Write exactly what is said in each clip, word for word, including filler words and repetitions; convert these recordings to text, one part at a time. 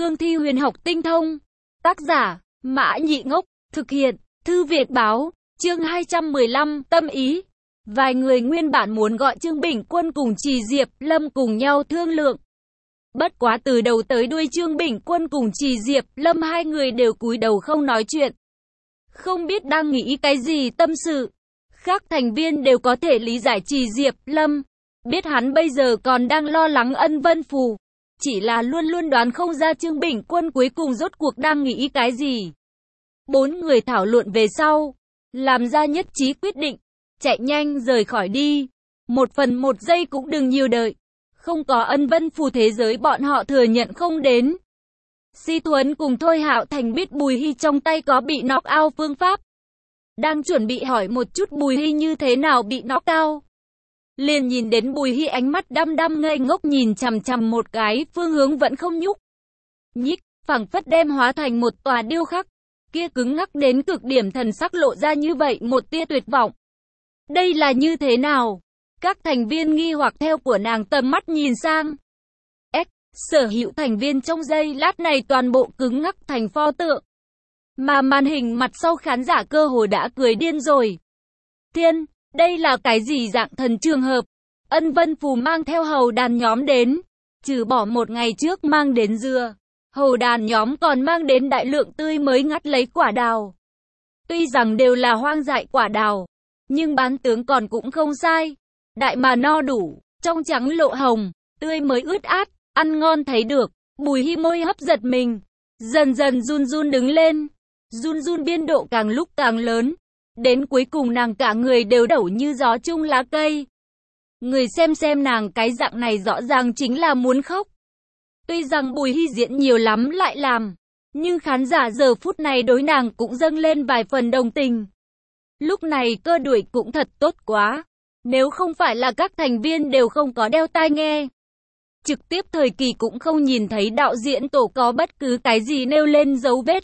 cương thi huyền học tinh thông. Tác giả, Mã Nhị Ngốc, thực hiện, Thư Việt Báo, chương hai trăm mười lăm, tâm ý. Vài người nguyên bản muốn gọi Trương Bình Quân cùng Trì Diệp Lâm cùng nhau thương lượng. Bất quá từ đầu tới đuôi Trương Bình Quân cùng Trì Diệp Lâm hai người đều cúi đầu không nói chuyện. Không biết đang nghĩ cái gì tâm sự. Khác thành viên đều có thể lý giải Trì Diệp Lâm. Biết hắn bây giờ còn đang lo lắng Ân Vân Phù. Chỉ là luôn luôn đoán không ra Trương Bình Quân cuối cùng rốt cuộc đang nghĩ cái gì. Bốn người thảo luận về sau. Làm ra nhất trí quyết định. Chạy nhanh rời khỏi đi. Một phần một giây cũng đừng nhiều đợi. Không có Ân Vân Phù thế giới bọn họ thừa nhận không đến. Si Thuấn cùng Thôi Hạo Thành biết Bùi Hy trong tay có bị knock out phương pháp. Đang chuẩn bị hỏi một chút Bùi Hy như thế nào bị knock out. Liền nhìn đến Bùi Hy ánh mắt đăm đăm ngây ngốc nhìn chằm chằm một cái phương hướng vẫn không nhúc nhích, phảng phất đem hóa thành một tòa điêu khắc. Kia cứng ngắc đến cực điểm thần sắc lộ ra như vậy một tia tuyệt vọng. Đây là như thế nào? Các thành viên nghi hoặc theo của nàng tầm mắt nhìn sang. S, sở hữu thành viên trong giây lát này toàn bộ cứng ngắc thành pho tượng. Mà màn hình mặt sau khán giả cơ hồ đã cười điên rồi. Thiên, đây là cái gì dạng thần trường hợp? Ân Vân Phù mang theo hầu đàn nhóm đến. Trừ bỏ một ngày trước mang đến dưa, hầu đàn nhóm còn mang đến đại lượng tươi mới ngắt lấy quả đào. Tuy rằng đều là hoang dại quả đào, nhưng bán tướng còn cũng không sai. Đại mà no đủ, trong trắng lộ hồng, tươi mới ướt át, ăn ngon thấy được. Bùi Hy môi hấp giật mình, dần dần run run đứng lên. Run run biên độ càng lúc càng lớn. Đến cuối cùng nàng cả người đều đẩu như gió chung lá cây. Người xem xem nàng cái dạng này rõ ràng chính là muốn khóc. Tuy rằng Bùi Hy diễn nhiều lắm lại làm, nhưng khán giả giờ phút này đối nàng cũng dâng lên vài phần đồng tình. Lúc này cơ đuổi cũng thật tốt quá. Nếu không phải là các thành viên đều không có đeo tai nghe, trực tiếp thời kỳ cũng không nhìn thấy đạo diễn tổ có bất cứ cái gì nêu lên dấu vết.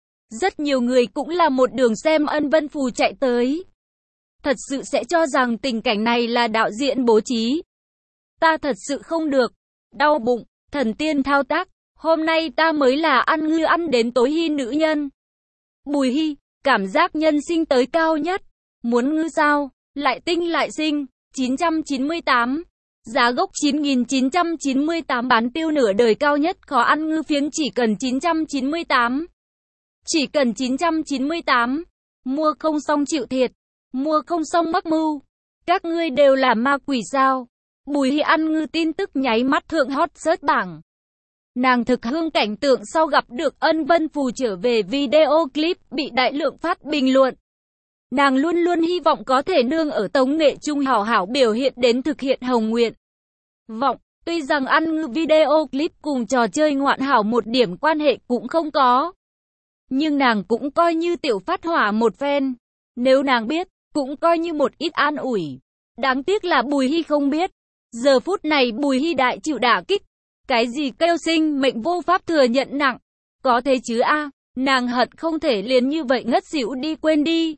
Rất nhiều người cũng là một đường xem Ân Vân Phù chạy tới. Thật sự sẽ cho rằng tình cảnh này là đạo diễn bố trí. Ta thật sự không được. Đau bụng, thần tiên thao tác. Hôm nay ta mới là ăn ngư ăn đến tối hy nữ nhân. Bùi Hy, cảm giác nhân sinh tới cao nhất. Muốn ngư sao? Lại tinh lại sinh. chín trăm chín mươi tám. Giá gốc chín nghìn chín trăm chín mươi tám bán tiêu nửa đời cao nhất khó ăn ngư phiến chỉ cần chín trăm chín mươi tám. Chỉ cần chín trăm chín mươi tám. Mua không xong chịu thiệt. Mua không xong mắc mưu. Các ngươi đều là ma quỷ sao? Bùi Hy ăn ngư tin tức nháy mắt thượng hot search bảng. Nàng thực hương cảnh tượng sau gặp được Ân Vân Phù trở về video clip bị đại lượng phát bình luận. Nàng luôn luôn hy vọng có thể nương ở tống nghệ trung hảo hảo biểu hiện đến thực hiện hồng nguyện vọng. Tuy rằng ăn ngư video clip cùng trò chơi ngoạn hảo một điểm quan hệ cũng không có, nhưng nàng cũng coi như tiểu phát hỏa một phen. Nếu nàng biết, cũng coi như một ít an ủi. Đáng tiếc là Bùi Hy không biết. Giờ phút này Bùi Hy đại chịu đả kích. Cái gì kêu sinh mệnh vô pháp thừa nhận nặng. Có thế chứ a, nàng hận không thể liền như vậy ngất xỉu đi quên đi.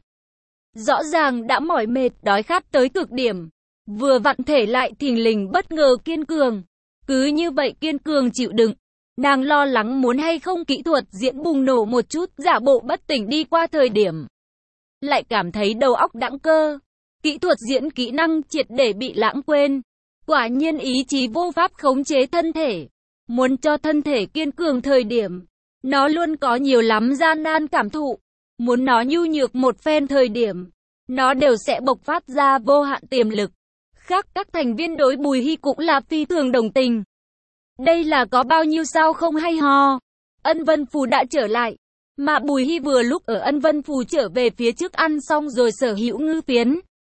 Rõ ràng đã mỏi mệt, đói khát tới cực điểm. Vừa vặn thể lại thình lình bất ngờ kiên cường. Cứ như vậy kiên cường chịu đựng. Nàng lo lắng muốn hay không kỹ thuật diễn bùng nổ một chút, giả bộ bất tỉnh đi qua thời điểm. Lại cảm thấy đầu óc đãng cơ. Kỹ thuật diễn kỹ năng triệt để bị lãng quên. Quả nhiên ý chí vô pháp khống chế thân thể. Muốn cho thân thể kiên cường thời điểm, nó luôn có nhiều lắm gian nan cảm thụ. Muốn nó nhu nhược một phen thời điểm, nó đều sẽ bộc phát ra vô hạn tiềm lực. Khác các thành viên đối Bùi Hy cũng là phi thường đồng tình. Đây là có bao nhiêu sao không hay ho. Ân Vân Phù đã trở lại. Mà Bùi Hy vừa lúc ở Ân Vân Phù trở về phía trước ăn xong rồi sở hữu ngư phiến.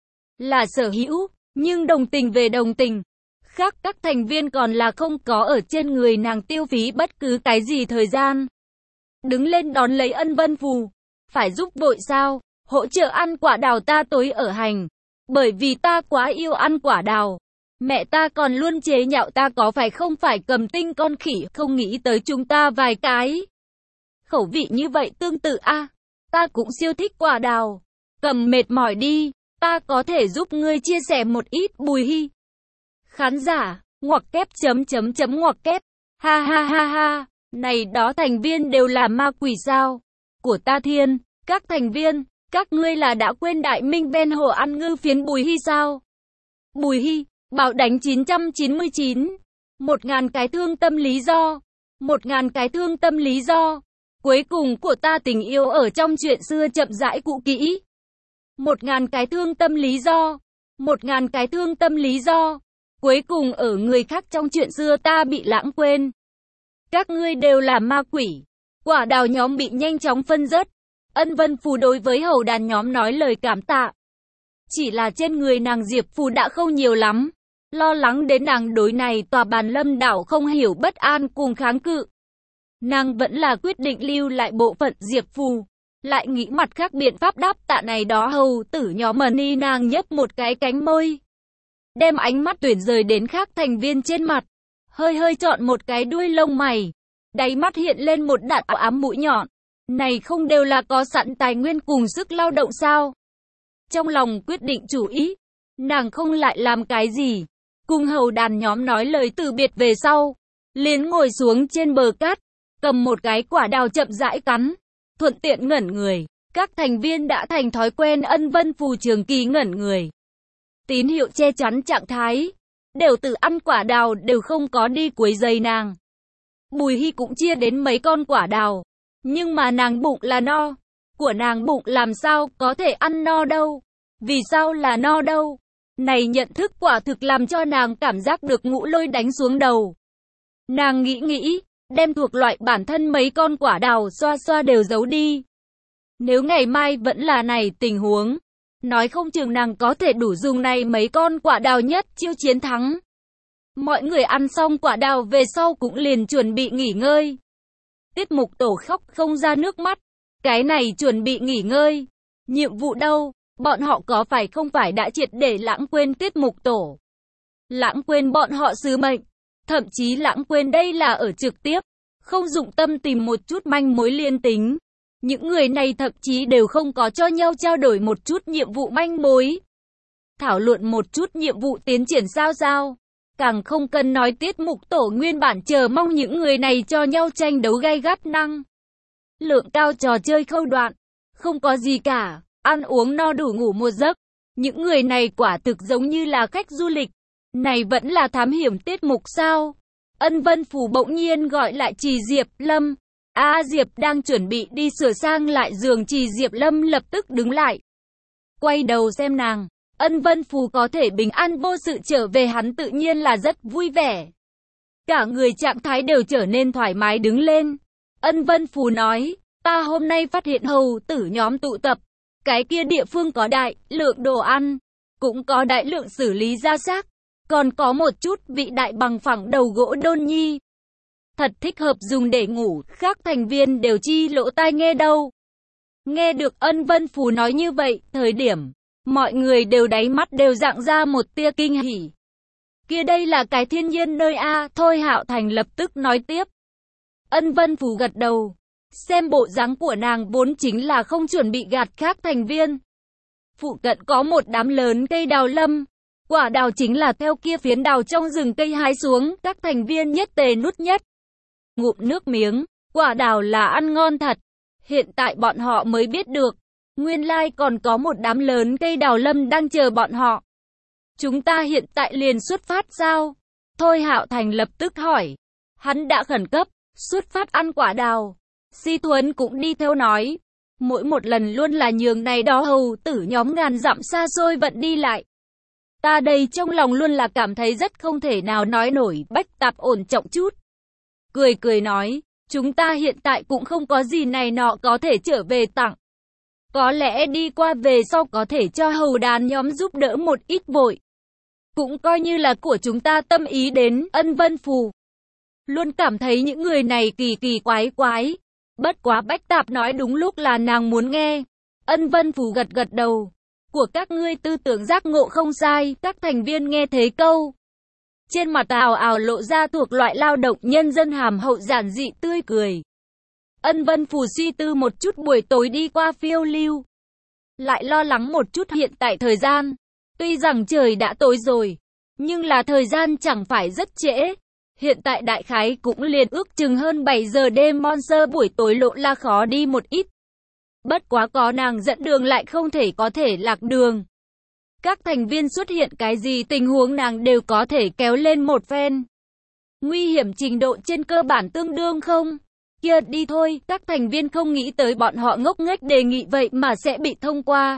Là sở hữu, nhưng đồng tình về đồng tình. Khác các thành viên còn là không có ở trên người nàng tiêu phí bất cứ cái gì thời gian. Đứng lên đón lấy Ân Vân Phù. Phải giúp vội sao? Hỗ trợ ăn quả đào ta tối ở hành. Bởi vì ta quá yêu ăn quả đào. Mẹ ta còn luôn chế nhạo ta có phải không phải cầm tinh con khỉ, không nghĩ tới chúng ta vài cái. Khẩu vị như vậy tương tự a, à, ta cũng siêu thích quả đào. Cầm mệt mỏi đi, ta có thể giúp ngươi chia sẻ một ít. Bùi Hy. Khán giả, ngoặc kép chấm chấm chấm ngoặc kép. Ha ha ha ha, Này đó thành viên đều là ma quỷ sao? Của ta thiên, các thành viên, các ngươi là đã quên đại minh bên hồ ăn ngư phiến Bùi Hy sao? Bùi Hy, bảo đánh chín trăm chín mươi chín. Một ngàn cái thương tâm lý do. Một ngàn cái thương tâm lý do. Cuối cùng của ta tình yêu ở trong chuyện xưa chậm rãi cũ kỹ. Một ngàn cái thương tâm lý do. Một ngàn cái thương tâm lý do. Cuối cùng ở người khác trong chuyện xưa ta bị lãng quên. Các ngươi đều là ma quỷ. Quả đào nhóm bị nhanh chóng phân rớt. Ân Vân Phù đối với hầu đàn nhóm nói lời cảm tạ. Chỉ là trên người nàng Diệp Phù đã không nhiều lắm. Lo lắng đến nàng đối này tòa bàn lâm đảo không hiểu bất an cùng kháng cự. Nàng vẫn là quyết định lưu lại bộ phận Diệp Phù. Lại nghĩ mặt khác biện pháp đáp tạ này đó hầu tử nhóm mờ ni nàng nhấp một cái cánh môi. Đem ánh mắt tuyển rời đến khác thành viên trên mặt. Hơi hơi chọn một cái đuôi lông mày. Đáy mắt hiện lên một đạn ám mũi nhọn. Này không đều là có sẵn tài nguyên cùng sức lao động sao? Trong lòng quyết định chủ ý. Nàng không lại làm cái gì. Cùng hầu đàn nhóm nói lời từ biệt về sau. Liền ngồi xuống trên bờ cát. Cầm một cái quả đào chậm rãi cắn. Thuận tiện ngẩn người. Các thành viên đã thành thói quen Ân Vân Phù trường kỳ ngẩn người. Tín hiệu che chắn trạng thái. Đều tự ăn quả đào đều không có đi quấy rầy nàng. Bùi Hy cũng chia đến mấy con quả đào. Nhưng mà nàng bụng là no. Của nàng bụng làm sao có thể ăn no đâu. Vì sao là no đâu. Này nhận thức quả thực làm cho nàng cảm giác được ngũ lôi đánh xuống đầu. Nàng nghĩ nghĩ. Đem thuộc loại bản thân mấy con quả đào xoa xoa đều giấu đi. Nếu ngày mai vẫn là này tình huống. Nói không chừng nàng có thể đủ dùng này mấy con quả đào nhất chiêu chiến thắng. Mọi người ăn xong quả đào về sau cũng liền chuẩn bị nghỉ ngơi. Tiết mục tổ khóc không ra nước mắt. Cái này chuẩn bị nghỉ ngơi. Nhiệm vụ đâu? Bọn họ có phải không phải đã triệt để lãng quên tiết mục tổ? Lãng quên bọn họ sứ mệnh. Thậm chí lãng quên đây là ở trực tiếp. Không dụng tâm tìm một chút manh mối liên tính. Những người này thậm chí đều không có cho nhau trao đổi một chút nhiệm vụ manh mối. Thảo luận một chút nhiệm vụ tiến triển sao sao. Càng không cần nói tiết mục tổ nguyên bản chờ mong những người này cho nhau tranh đấu gay gắt năng. Lượng cao trò chơi khâu đoạn. Không có gì cả. Ăn uống no đủ ngủ một giấc. Những người này quả thực giống như là khách du lịch. Này vẫn là thám hiểm tiết mục sao? Ân Vân Phù bỗng nhiên gọi lại Trì Diệp Lâm. A à, Diệp đang chuẩn bị đi sửa sang lại giường. Trì Diệp Lâm lập tức đứng lại. Quay đầu xem nàng. Ân Vân Phù có thể bình an vô sự trở về hắn tự nhiên là rất vui vẻ. Cả người trạng thái đều trở nên thoải mái đứng lên. Ân Vân Phù nói, ta hôm nay phát hiện hầu tử nhóm tụ tập. Cái kia địa phương có đại lượng đồ ăn. Cũng có đại lượng xử lý ra xác. Còn có một chút vị đại bằng phẳng đầu gỗ đôn nhi. Thật thích hợp dùng để ngủ, khác thành viên đều chi lỗ tai nghe đâu. Nghe được Ân Vân Phù nói như vậy, thời điểm, mọi người đều đáy mắt đều dạng ra một tia kinh hỉ. Kia đây là cái thiên nhiên nơi A, Thôi Hạo Thành lập tức nói tiếp. Ân Vân Phù gật đầu, xem bộ dáng của nàng vốn chính là không chuẩn bị gạt khác thành viên. Phụ cận có một đám lớn cây đào lâm. Quả đào chính là theo kia phiến đào trong rừng cây hái xuống, các thành viên nhất tề nút nhất. Ngụm nước miếng, quả đào là ăn ngon thật. Hiện tại bọn họ mới biết được, nguyên lai còn có một đám lớn cây đào lâm đang chờ bọn họ. Chúng ta hiện tại liền xuất phát sao? Thôi Hạo Thành lập tức hỏi. Hắn đã khẩn cấp, xuất phát ăn quả đào. Si Thuấn cũng đi theo nói. Mỗi một lần luôn là nhường này đó hầu tử nhóm ngàn dặm xa xôi vận đi lại. Ta đây trong lòng luôn là cảm thấy rất không thể nào nói nổi. Bách Tạp ổn trọng chút. Cười cười nói, chúng ta hiện tại cũng không có gì này nọ có thể trở về tặng. Có lẽ đi qua về sau có thể cho hầu đàn nhóm giúp đỡ một ít vội. Cũng coi như là của chúng ta tâm ý đến. Ân Vân Phù luôn cảm thấy những người này kỳ kỳ quái quái. Bất quá Bách Tạp nói đúng lúc là nàng muốn nghe. Ân Vân Phù gật gật đầu. Của các ngươi tư tưởng giác ngộ không sai. Các thành viên nghe thế câu. Trên mặt ào ào lộ ra thuộc loại lao động nhân dân hàm hậu giản dị tươi cười. Ân Vân Phù suy tư một chút buổi tối đi qua phiêu lưu. Lại lo lắng một chút hiện tại thời gian. Tuy rằng trời đã tối rồi, nhưng là thời gian chẳng phải rất trễ. Hiện tại đại khái cũng liền ước chừng hơn bảy giờ đêm, Monster buổi tối lộ là khó đi một ít. Bất quá có nàng dẫn đường lại không thể có thể lạc đường. Các thành viên xuất hiện cái gì tình huống nàng đều có thể kéo lên một phen. Nguy hiểm trình độ trên cơ bản tương đương không? Kia đi thôi, các thành viên không nghĩ tới bọn họ ngốc nghếch đề nghị vậy mà sẽ bị thông qua.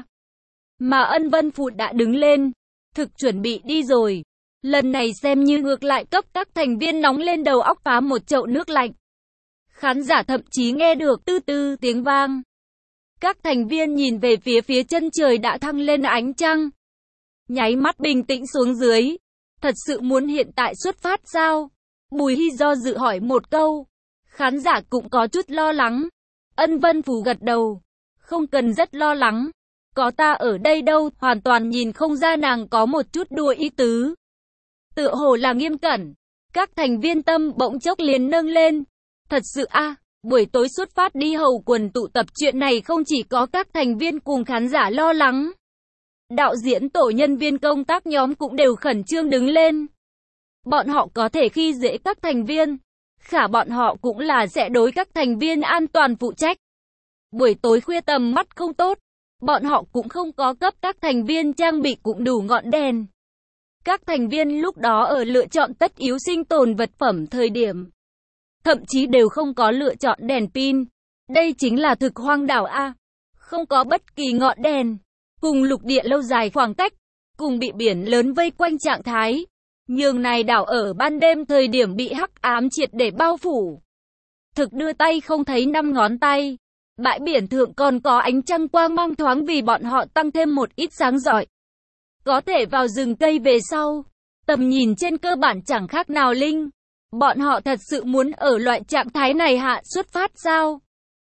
Mà Ân Vân Phù đã đứng lên, thực chuẩn bị đi rồi. Lần này xem như ngược lại cấp các thành viên nóng lên đầu óc phá một chậu nước lạnh. Khán giả thậm chí nghe được tư tư tiếng vang. Các thành viên nhìn về phía phía chân trời đã thăng lên ánh trăng. Nháy mắt bình tĩnh xuống dưới. Thật sự muốn hiện tại xuất phát sao? Bùi Hy do dự hỏi một câu. Khán giả cũng có chút lo lắng. Ân Vân Phù gật đầu. Không cần rất lo lắng. Có ta ở đây đâu, hoàn toàn nhìn không ra nàng có một chút đùa ý tứ. Tựa hồ là nghiêm cẩn. Các thành viên tâm bỗng chốc liền nâng lên. Thật sự a à, buổi tối xuất phát đi hầu quần tụ tập chuyện này không chỉ có các thành viên cùng khán giả lo lắng. Đạo diễn tổ nhân viên công tác nhóm cũng đều khẩn trương đứng lên. Bọn họ có thể khi dễ các thành viên. Khả bọn họ cũng là sẽ đối các thành viên an toàn phụ trách. Buổi tối khuya tầm mắt không tốt. Bọn họ cũng không có cấp các thành viên trang bị cũng đủ ngọn đèn. Các thành viên lúc đó ở lựa chọn tất yếu sinh tồn vật phẩm thời điểm. Thậm chí đều không có lựa chọn đèn pin. Đây chính là thực hoang đảo A. Không có bất kỳ ngọn đèn. Cùng lục địa lâu dài khoảng cách. Cùng bị biển lớn vây quanh trạng thái. Nhường này đảo ở ban đêm thời điểm bị hắc ám triệt để bao phủ. Thực đưa tay không thấy năm ngón tay. Bãi biển thượng còn có ánh trăng quang mang thoáng vì bọn họ tăng thêm một ít sáng rọi. Có thể vào rừng cây về sau. Tầm nhìn trên cơ bản chẳng khác nào linh. Bọn họ thật sự muốn ở loại trạng thái này hạ xuất phát sao?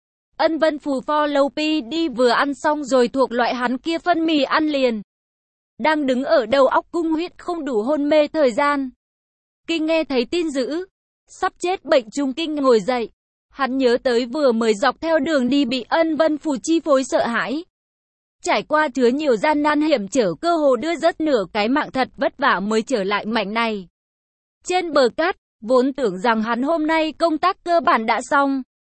Ân Vân Phù follow P đi vừa ăn xong rồi thuộc loại hắn kia phân mì ăn liền. Đang đứng ở đầu óc cung huyết không đủ hôn mê thời gian. Kinh nghe thấy tin dữ. Sắp chết bệnh trung kinh ngồi dậy. Hắn nhớ tới vừa mới dọc theo đường đi bị Ân Vân Phù chi phối sợ hãi. Trải qua chứa nhiều gian nan hiểm trở cơ hồ đưa rất nửa cái mạng thật vất vả mới trở lại mảnh này. Trên bờ cát, vốn tưởng rằng hắn hôm nay công tác cơ bản đã xong.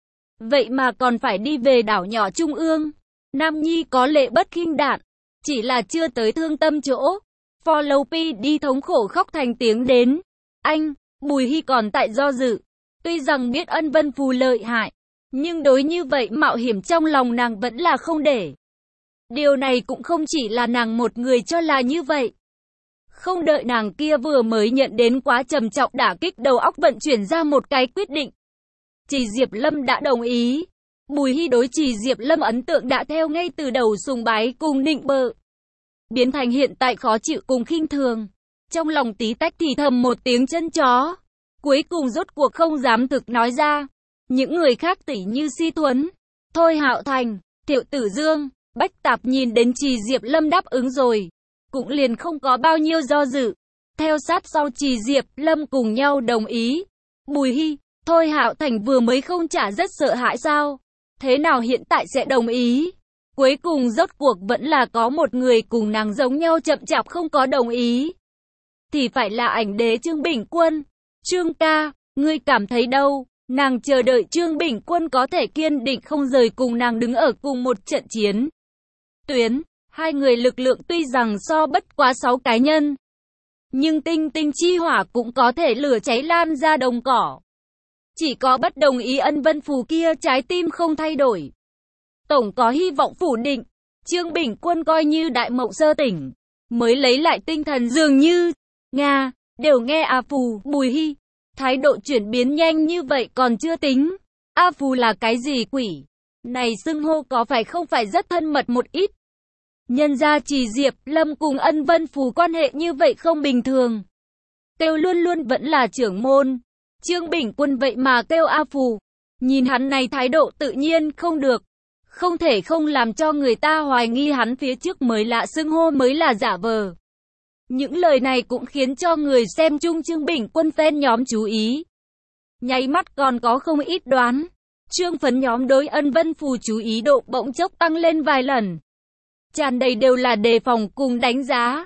Vậy mà còn phải đi về đảo nhỏ trung ương. Nam Nhi có lệ bất khinh đạn. Chỉ là chưa tới thương tâm chỗ. Follow P đi thống khổ khóc thành tiếng đến. Anh, Bùi Hy còn tại do dự. Tuy rằng biết Ân Vân Phù lợi hại. Nhưng đối như vậy mạo hiểm trong lòng nàng vẫn là không để. Điều này cũng không chỉ là nàng một người cho là như vậy. Không đợi nàng kia vừa mới nhận đến quá trầm trọng đả kích đầu óc vận chuyển ra một cái quyết định. Trì Diệp Lâm đã đồng ý. Bùi Hy đối Trì Diệp Lâm ấn tượng đã theo ngay từ đầu sùng bái cùng nịnh bợ. Biến thành hiện tại khó chịu cùng khinh thường. Trong lòng tí tách thì thầm một tiếng chân chó. Cuối cùng rốt cuộc không dám thực nói ra. Những người khác tỉ như Si Tuấn, Thôi Hạo Thành, Thiệu Tử Dương, Bách Tạp nhìn đến Trì Diệp Lâm đáp ứng rồi. Cũng liền không có bao nhiêu do dự. Theo sát sau Trì Diệp Lâm cùng nhau đồng ý. Bùi Hy, Thôi Hạo Thành vừa mới không trả rất sợ hãi sao? Thế nào hiện tại sẽ đồng ý? Cuối cùng rốt cuộc vẫn là có một người cùng nàng giống nhau chậm chạp không có đồng ý. Thì phải là ảnh đế Trương Bình Quân. Trương ca, ngươi cảm thấy đâu? Nàng chờ đợi Trương Bình Quân có thể kiên định không rời cùng nàng đứng ở cùng một trận chiến. Tuyến, hai người lực lượng tuy rằng so bất quá sáu cá nhân. Nhưng tinh tinh chi hỏa cũng có thể lửa cháy lan ra đồng cỏ. Chỉ có bất đồng ý Ân Vân Phù kia trái tim không thay đổi. Tổng có hy vọng phủ định. Trương Bình Quân coi như đại mộng sơ tỉnh. Mới lấy lại tinh thần dường như. Nga, đều nghe A Phù, Bùi Hy. Thái độ chuyển biến nhanh như vậy còn chưa tính. A Phù là cái gì quỷ? Này xưng hô có phải không phải rất thân mật một ít? Nhân ra Trì Diệp Lâm cùng Ân Vân Phù quan hệ như vậy không bình thường. Kêu luôn luôn vẫn là trưởng môn. Trương Bình Quân vậy mà kêu A Phù. Nhìn hắn này thái độ tự nhiên không được. Không thể không làm cho người ta hoài nghi hắn phía trước mới lạ xưng hô mới là giả vờ. Những lời này cũng khiến cho người xem chung Trương Bình Quân fan nhóm chú ý. Nháy mắt còn có không ít đoán. Trương phấn nhóm đối Ân Vân Phù chú ý độ bỗng chốc tăng lên vài lần. Tràn đầy đều là đề phòng cùng đánh giá.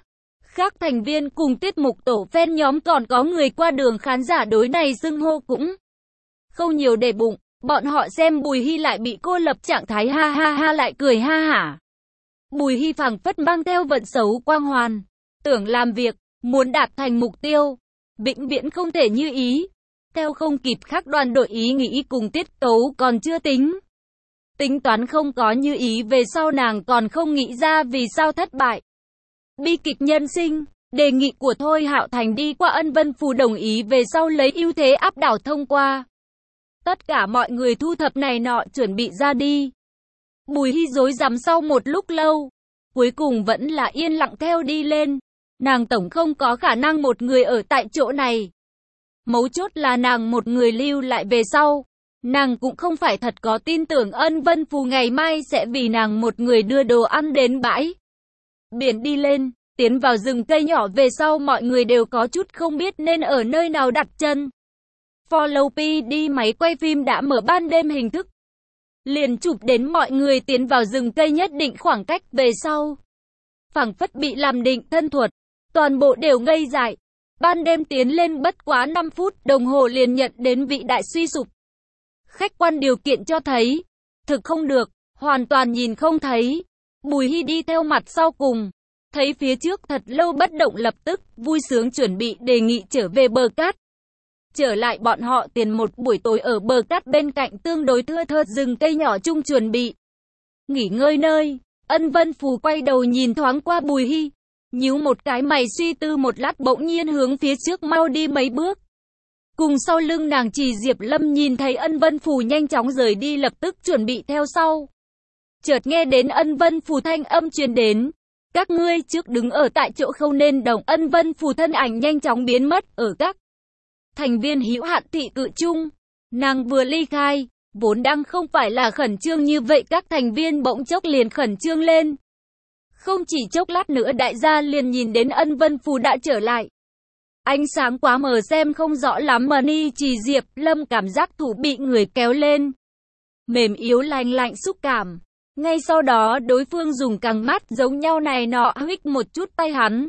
Khác thành viên cùng tiết mục tổ fan nhóm còn có người qua đường khán giả đối này xưng hô cũng không nhiều để bụng. Bọn họ xem Bùi Hy lại bị cô lập trạng thái ha ha ha lại cười ha hả. Bùi Hy phảng phất mang theo vận xấu quang hoàn, tưởng làm việc, muốn đạt thành mục tiêu, vĩnh viễn không thể như ý. Theo không kịp khác đoàn đội ý nghĩ cùng tiết tấu còn chưa tính. Tính toán không có như ý về sau nàng còn không nghĩ ra vì sao thất bại. Bi kịch nhân sinh, đề nghị của Thôi Hạo Thành đi qua Ân Vân Phù đồng ý về sau lấy ưu thế áp đảo thông qua. Tất cả mọi người thu thập này nọ chuẩn bị ra đi. Bùi Hy rối rắm sau một lúc lâu, cuối cùng vẫn là yên lặng theo đi lên. Nàng tổng không có khả năng một người ở tại chỗ này. Mấu chốt là nàng một người lưu lại về sau. Nàng cũng không phải thật có tin tưởng Ân Vân Phù ngày mai sẽ vì nàng một người đưa đồ ăn đến bãi biển đi lên. Tiến vào rừng cây nhỏ về sau mọi người đều có chút không biết nên ở nơi nào đặt chân. Follow pê đê máy quay phim đã mở ban đêm hình thức. Liền chụp đến mọi người tiến vào rừng cây nhất định khoảng cách về sau. Phảng phất bị làm định thân thuật. Toàn bộ đều ngây dại. Ban đêm tiến lên bất quá năm phút đồng hồ liền nhận đến vị đại suy sụp. Khách quan điều kiện cho thấy. Thực không được, hoàn toàn nhìn không thấy. Bùi Hy đi theo mặt sau cùng. Thấy phía trước thật lâu bất động lập tức, vui sướng chuẩn bị đề nghị trở về bờ cát. Trở lại bọn họ tiền một buổi tối ở bờ cát bên cạnh tương đối thưa thớt rừng cây nhỏ chung chuẩn bị. Nghỉ ngơi nơi, Ân Vân Phù quay đầu nhìn thoáng qua Bùi Hy. Nhíu một cái mày suy tư một lát bỗng nhiên hướng phía trước mau đi mấy bước. Cùng sau lưng nàng Trì Diệp Lâm nhìn thấy Ân Vân Phù nhanh chóng rời đi lập tức chuẩn bị theo sau. Chợt nghe đến Ân Vân Phù thanh âm truyền đến. Các ngươi trước đứng ở tại chỗ không nên động. Ân Vân Phù thân ảnh nhanh chóng biến mất ở các thành viên hữu hạn thị cự chung. Nàng vừa ly khai, vốn đang không phải là khẩn trương như vậy các thành viên bỗng chốc liền khẩn trương lên. Không chỉ chốc lát nữa đại gia liền nhìn đến Ân Vân Phù đã trở lại. Ánh sáng quá mờ xem không rõ lắm mà ni Trì Diệp Lâm cảm giác thủ bị người kéo lên. Mềm yếu lành lạnh xúc cảm. Ngay sau đó đối phương dùng càng mắt giống nhau này nọ huých một chút tay hắn.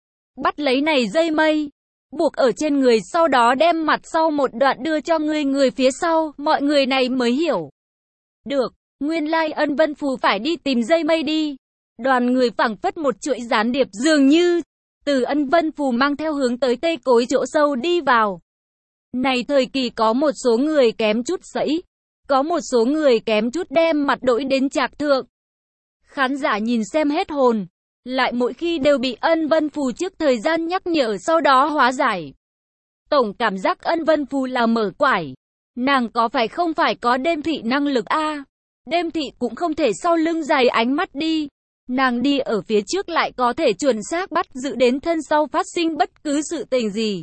Bắt lấy này dây mây. Buộc ở trên người sau đó đem mặt sau một đoạn đưa cho người người phía sau. Mọi người này mới hiểu. Được, nguyên lai like Ân Vân Phù phải đi tìm dây mây đi. Đoàn người phảng phất một chuỗi gián điệp dường như. Từ Ân Vân Phù mang theo hướng tới cây cối chỗ sâu đi vào. Này thời kỳ có một số người kém chút sẫy. Có một số người kém chút đem mặt đổi đến trạc thượng. Khán giả nhìn xem hết hồn. Lại mỗi khi đều bị Ân Vân Phù trước thời gian nhắc nhở sau đó hóa giải. Tổng cảm giác Ân Vân Phù là mở quải. Nàng có phải không phải có đêm thị năng lực a à? Đêm thị cũng không thể sau lưng dài ánh mắt đi. Nàng đi ở phía trước lại có thể chuẩn xác bắt giữ đến thân sau phát sinh bất cứ sự tình gì.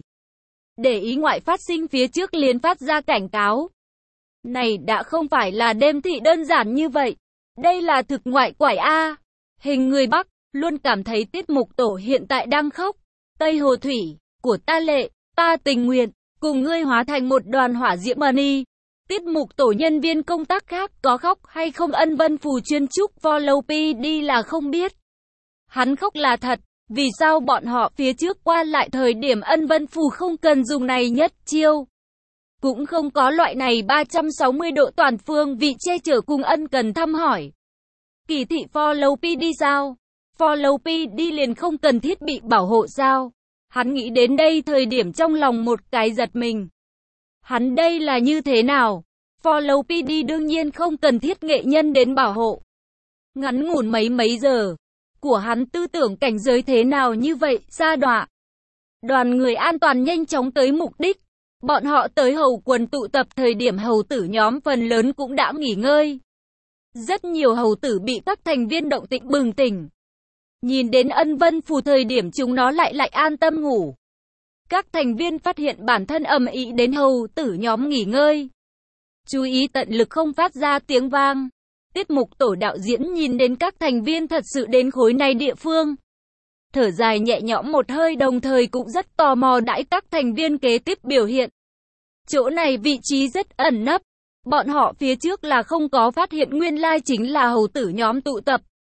Để ý ngoại phát sinh phía trước liền phát ra cảnh cáo. Này đã không phải là đêm thị đơn giản như vậy. Đây là thực ngoại quải A. Hình người Bắc, luôn cảm thấy tiết mục tổ hiện tại đang khóc. Tây Hồ Thủy, của ta lệ, ta tình nguyện, cùng ngươi hóa thành một đoàn hỏa diễm money. Tiết mục tổ nhân viên công tác khác có khóc hay không Ân Vân Phù chuyên trúc follow pê đê là không biết. Hắn khóc là thật, vì sao bọn họ phía trước qua lại thời điểm Ân Vân Phù không cần dùng này nhất chiêu. Cũng không có loại này ba trăm sáu mươi độ toàn phương vị che chở cùng ân cần thăm hỏi. Kỳ thị follow pê đê sao? Follow pê đê liền không cần thiết bị bảo hộ sao? Hắn nghĩ đến đây thời điểm trong lòng một cái giật mình. Hắn đây là như thế nào? Follow pê đê đương nhiên không cần thiết nghệ nhân đến bảo hộ. Ngắn ngủn mấy mấy giờ. Của hắn tư tưởng cảnh giới thế nào như vậy? Sa đọa. Đoàn người an toàn nhanh chóng tới mục đích. Bọn họ tới hầu quần tụ tập thời điểm hầu tử nhóm phần lớn cũng đã nghỉ ngơi. Rất nhiều hầu tử bị các thành viên động tĩnh bừng tỉnh. Nhìn đến Ân Vân Phù thời điểm chúng nó lại lại an tâm ngủ. Các thành viên phát hiện bản thân ầm ĩ đến hầu tử nhóm nghỉ ngơi. Chú ý tận lực không phát ra tiếng vang. Tiết mục tổ đạo diễn nhìn đến các thành viên thật sự đến khối này địa phương. Thở dài nhẹ nhõm một hơi đồng thời cũng rất tò mò đãi các thành viên kế tiếp biểu hiện. Chỗ này vị trí rất ẩn nấp. Bọn họ phía trước là không có phát hiện nguyên lai chính là hầu tử nhóm tụ tập.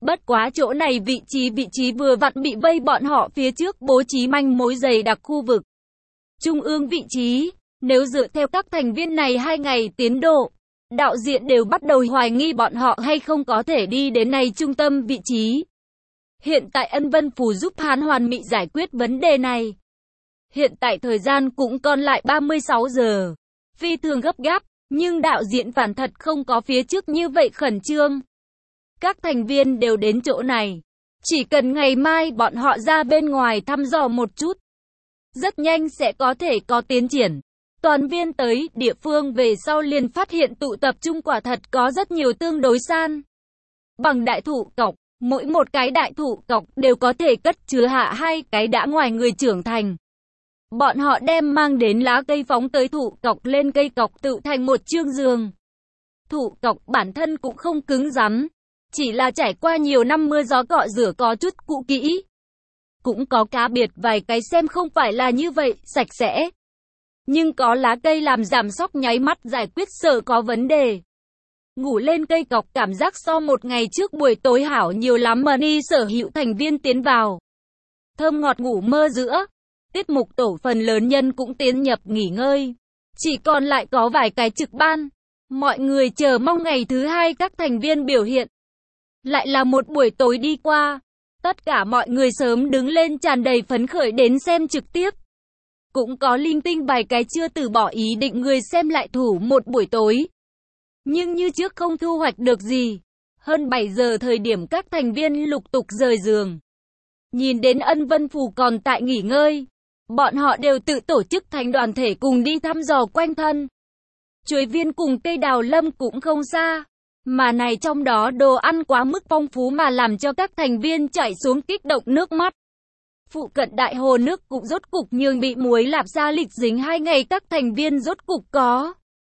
Bất quá chỗ này vị trí vị trí vừa vặn bị vây, bọn họ phía trước bố trí manh mối dày đặc khu vực trung ương vị trí. Nếu dựa theo các thành viên này hai ngày tiến độ, đạo diễn đều bắt đầu hoài nghi bọn họ hay không có thể đi đến này trung tâm vị trí. Hiện tại Ân Vân Phù giúp hắn hoàn mỹ giải quyết vấn đề này. Hiện tại thời gian cũng còn lại ba mươi sáu giờ. Phi thường gấp gáp, nhưng đạo diễn phản thật không có phía trước như vậy khẩn trương. Các thành viên đều đến chỗ này. Chỉ cần ngày mai bọn họ ra bên ngoài thăm dò một chút, rất nhanh sẽ có thể có tiến triển. Toàn viên tới địa phương về sau liền phát hiện tụ tập trung quả thật có rất nhiều tương đối san bằng đại thụ cọc. Mỗi một cái đại thụ cọc đều có thể cất chứa hạ hai cái đã ngoài người trưởng thành. Bọn họ đem mang đến lá cây phóng tới thụ cọc lên, cây cọc tự thành một chương giường. Thụ cọc bản thân cũng không cứng rắn, chỉ là trải qua nhiều năm mưa gió cọ rửa có chút cũ kỹ. Cũng có cá biệt vài cái xem không phải là như vậy, sạch sẽ. Nhưng có lá cây làm giảm sóc nháy mắt giải quyết sợ có vấn đề. Ngủ lên cây cọc cảm giác so một ngày trước buổi tối hảo nhiều lắm. Money sở hữu thành viên tiến vào. Thơm ngọt ngủ mơ giữa. Tiết mục tổ phần lớn nhân cũng tiến nhập nghỉ ngơi. Chỉ còn lại có vài cái trực ban. Mọi người chờ mong ngày thứ hai các thành viên biểu hiện. Lại là một buổi tối đi qua. Tất cả mọi người sớm đứng lên tràn đầy phấn khởi đến xem trực tiếp. Cũng có linh tinh vài cái chưa từ bỏ ý định người xem lại thủ một buổi tối. Nhưng như trước không thu hoạch được gì. Hơn bảy giờ thời điểm các thành viên lục tục rời giường. Nhìn đến Ân Vân Phù còn tại nghỉ ngơi. Bọn họ đều tự tổ chức thành đoàn thể cùng đi thăm dò quanh thân. Chuối viên cùng cây đào lâm cũng không xa. Mà này trong đó đồ ăn quá mức phong phú mà làm cho các thành viên chảy xuống kích động nước mắt. Phụ cận đại hồ nước cũng rốt cục nhường bị muối lạp ra lịch dính hai ngày, các thành viên rốt cục có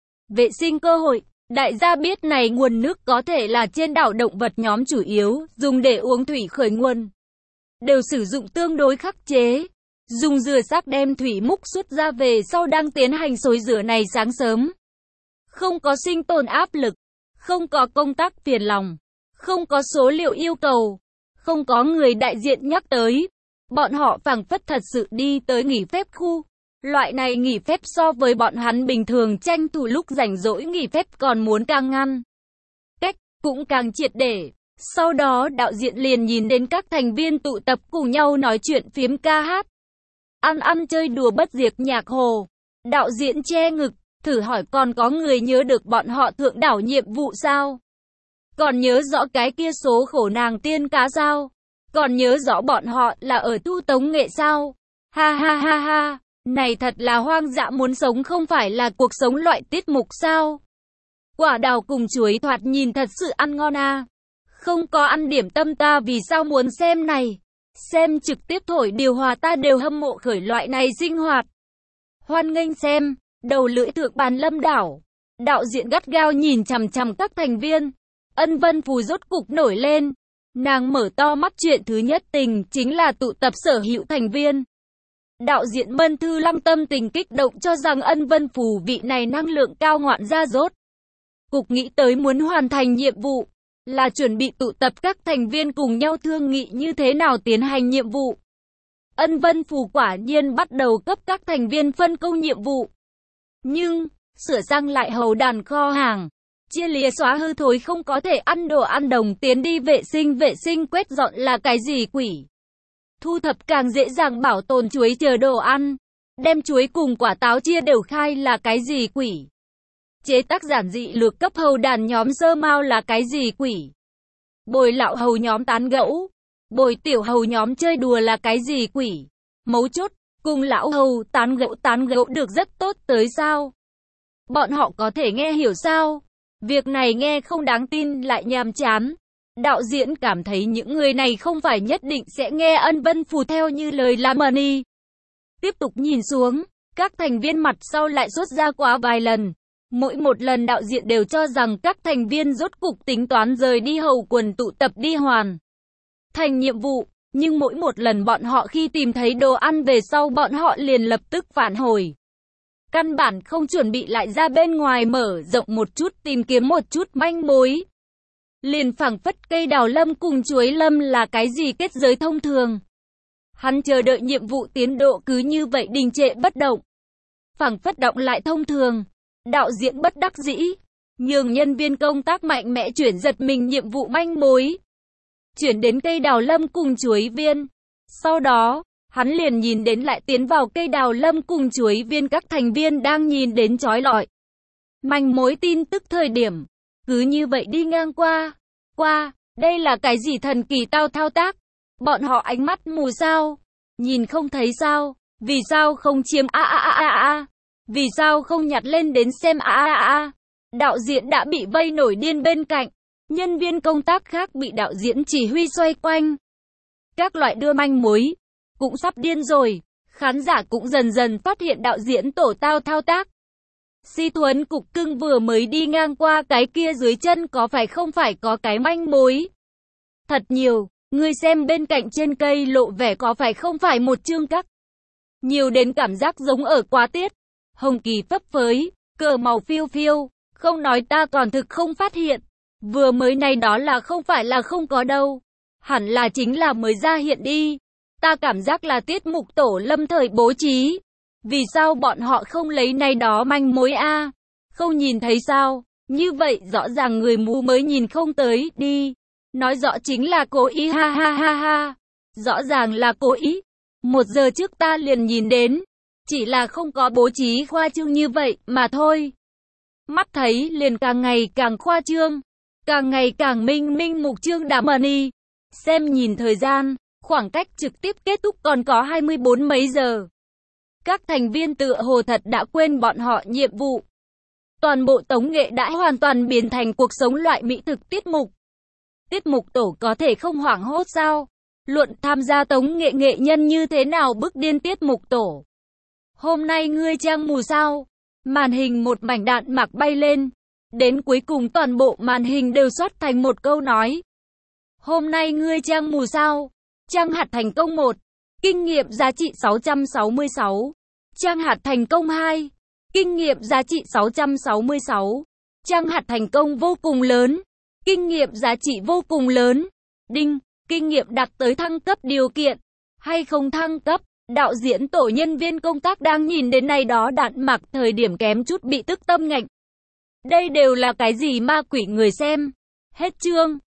vệ sinh cơ hội. Đại gia biết này nguồn nước có thể là trên đảo động vật nhóm chủ yếu, dùng để uống thủy khởi nguồn. Đều sử dụng tương đối khắc chế. Dùng rửa xác đem thủy múc xuất ra về sau đang tiến hành xối rửa này sáng sớm. Không có sinh tồn áp lực. Không có công tác phiền lòng. Không có số liệu yêu cầu. Không có người đại diện nhắc tới. Bọn họ phảng phất thật sự đi tới nghỉ phép khu. Loại này nghỉ phép so với bọn hắn bình thường tranh thủ lúc rảnh rỗi nghỉ phép còn muốn càng ngăn cách, cũng càng triệt để. Sau đó đạo diễn liền nhìn đến các thành viên tụ tập cùng nhau nói chuyện phiếm ca hát. Ăn ăn chơi đùa bất diệt nhạc hồ. Đạo diễn che ngực, thử hỏi còn có người nhớ được bọn họ thượng đảo nhiệm vụ sao? Còn nhớ rõ cái kia số khổ nàng tiên cá sao? Còn nhớ rõ bọn họ là ở tu tống nghệ sao? Ha ha ha ha, này thật là hoang dã muốn sống không phải là cuộc sống loại tiết mục sao? Quả đào cùng chuối thoạt nhìn thật sự ăn ngon à. Không có ăn điểm tâm ta vì sao muốn xem này? Xem trực tiếp thổi điều hòa ta đều hâm mộ khởi loại này sinh hoạt. Hoan nghênh xem, đầu lưỡi thượng bàn lâm đảo. Đạo diễn gắt gao nhìn chằm chằm các thành viên. Ân Vân Phù rốt cục nổi lên. Nàng mở to mắt, chuyện thứ nhất tình chính là tụ tập sở hữu thành viên. Đạo diễn Mân Thư Lăng tâm tình kích động cho rằng Ân Vân Phù vị này năng lượng cao ngoạn ra rốt cục nghĩ tới muốn hoàn thành nhiệm vụ, là chuẩn bị tụ tập các thành viên cùng nhau thương nghị như thế nào tiến hành nhiệm vụ. Ân Vân Phù quả nhiên bắt đầu cấp các thành viên phân công nhiệm vụ. Nhưng, sửa sang lại hầu đàn kho hàng, chia lìa xóa hư thối không có thể ăn đồ ăn đồng, tiến đi vệ sinh vệ sinh quét dọn là cái gì quỷ. Thu thập càng dễ dàng bảo tồn chuối chờ đồ ăn, đem chuối cùng quả táo chia đều khai là cái gì quỷ. Chế tác giản dị lược cấp hầu đàn nhóm sơ mao là cái gì quỷ. Bồi lão hầu nhóm tán gẫu, bồi tiểu hầu nhóm chơi đùa là cái gì quỷ. Mấu chốt, cùng lão hầu tán gẫu tán gẫu được rất tốt tới sao? Bọn họ có thể nghe hiểu sao? Việc này nghe không đáng tin lại nhàm chán. Đạo diễn cảm thấy những người này không phải nhất định sẽ nghe Ân Vân Phù theo như lời làm money. Tiếp tục nhìn xuống, các thành viên mặt sau lại xuất ra quá vài lần. Mỗi một lần đạo diễn đều cho rằng các thành viên rốt cục tính toán rời đi hầu quần tụ tập đi hoàn thành nhiệm vụ. Nhưng mỗi một lần bọn họ khi tìm thấy đồ ăn về sau bọn họ liền lập tức phản hồi. Căn bản không chuẩn bị lại ra bên ngoài mở rộng một chút tìm kiếm một chút manh mối. liền phảng phất cây đào lâm cùng chuối lâm là cái gì kết giới thông thường. Hắn chờ đợi nhiệm vụ tiến độ cứ như vậy đình trệ bất động. Phảng phất động lại thông thường. Đạo diễn bất đắc dĩ, nhường nhân viên công tác mạnh mẽ chuyển giật mình nhiệm vụ manh mối. Chuyển đến cây đào lâm cùng chuối viên. Sau đó, hắn liền nhìn đến lại tiến vào cây đào lâm cùng chuối viên các thành viên đang nhìn đến chói lọi. Manh mối tin tức thời điểm. Cứ như vậy đi ngang qua. Qua, đây là cái gì thần kỳ tao thao tác? Bọn họ ánh mắt mù sao? Nhìn không thấy sao? Vì sao không chiếm a a a a a? Vì sao không nhặt lên đến xem a a a? Đạo diễn đã bị vây nổi điên bên cạnh. Nhân viên công tác khác bị đạo diễn chỉ huy xoay quanh. Các loại đưa manh mối. Cũng sắp điên rồi. Khán giả cũng dần dần phát hiện đạo diễn tổ tao thao tác. Si Thuấn cục cưng vừa mới đi ngang qua cái kia dưới chân có phải không phải có cái manh mối. Thật nhiều, người xem bên cạnh trên cây lộ vẻ có phải không phải một chương cắt. Nhiều đến cảm giác giống ở quá tiết. Hồng kỳ phấp phới, cờ màu phiêu phiêu, không nói ta còn thực không phát hiện. Vừa mới này đó là không phải là không có đâu. Hẳn là chính là mới ra hiện đi. Ta cảm giác là tiết mục tổ lâm thời bố trí. Vì sao bọn họ không lấy này đó manh mối a? Không nhìn thấy sao? Như vậy rõ ràng người mù mới nhìn không tới, đi. Nói rõ chính là cố ý ha ha ha ha. Rõ ràng là cố ý. Một giờ trước ta liền nhìn đến. Chỉ là không có bố trí khoa trương như vậy mà thôi. Mắt thấy liền càng ngày càng khoa trương. Càng ngày càng minh minh mục trương đám money. Xem nhìn thời gian, khoảng cách trực tiếp kết thúc còn có hai mươi bốn mấy giờ. Các thành viên tựa hồ thật đã quên bọn họ nhiệm vụ. Toàn bộ tống nghệ đã hoàn toàn biến thành cuộc sống loại mỹ thực tiết mục. Tiết mục tổ có thể không hoảng hốt sao? Luận tham gia tống nghệ nghệ nhân như thế nào bức điên tiết mục tổ. Hôm nay ngươi trang mù sao? Màn hình một mảnh đạn mạc bay lên. Đến cuối cùng toàn bộ màn hình đều xoát thành một câu nói. Hôm nay ngươi trang mù sao? Trang hạt thành công một. Kinh nghiệm giá trị sáu trăm sáu mươi sáu. Trang hạt thành công hai. Kinh nghiệm giá trị sáu trăm sáu mươi sáu. Trang hạt thành công vô cùng lớn. Kinh nghiệm giá trị vô cùng lớn. Đinh, kinh nghiệm đạt tới thăng cấp điều kiện. Hay không thăng cấp, đạo diễn tổ nhân viên công tác đang nhìn đến này đó đạn mặc thời điểm kém chút bị tức tâm ngạnh. Đây đều là cái gì ma quỷ người xem. Hết chương.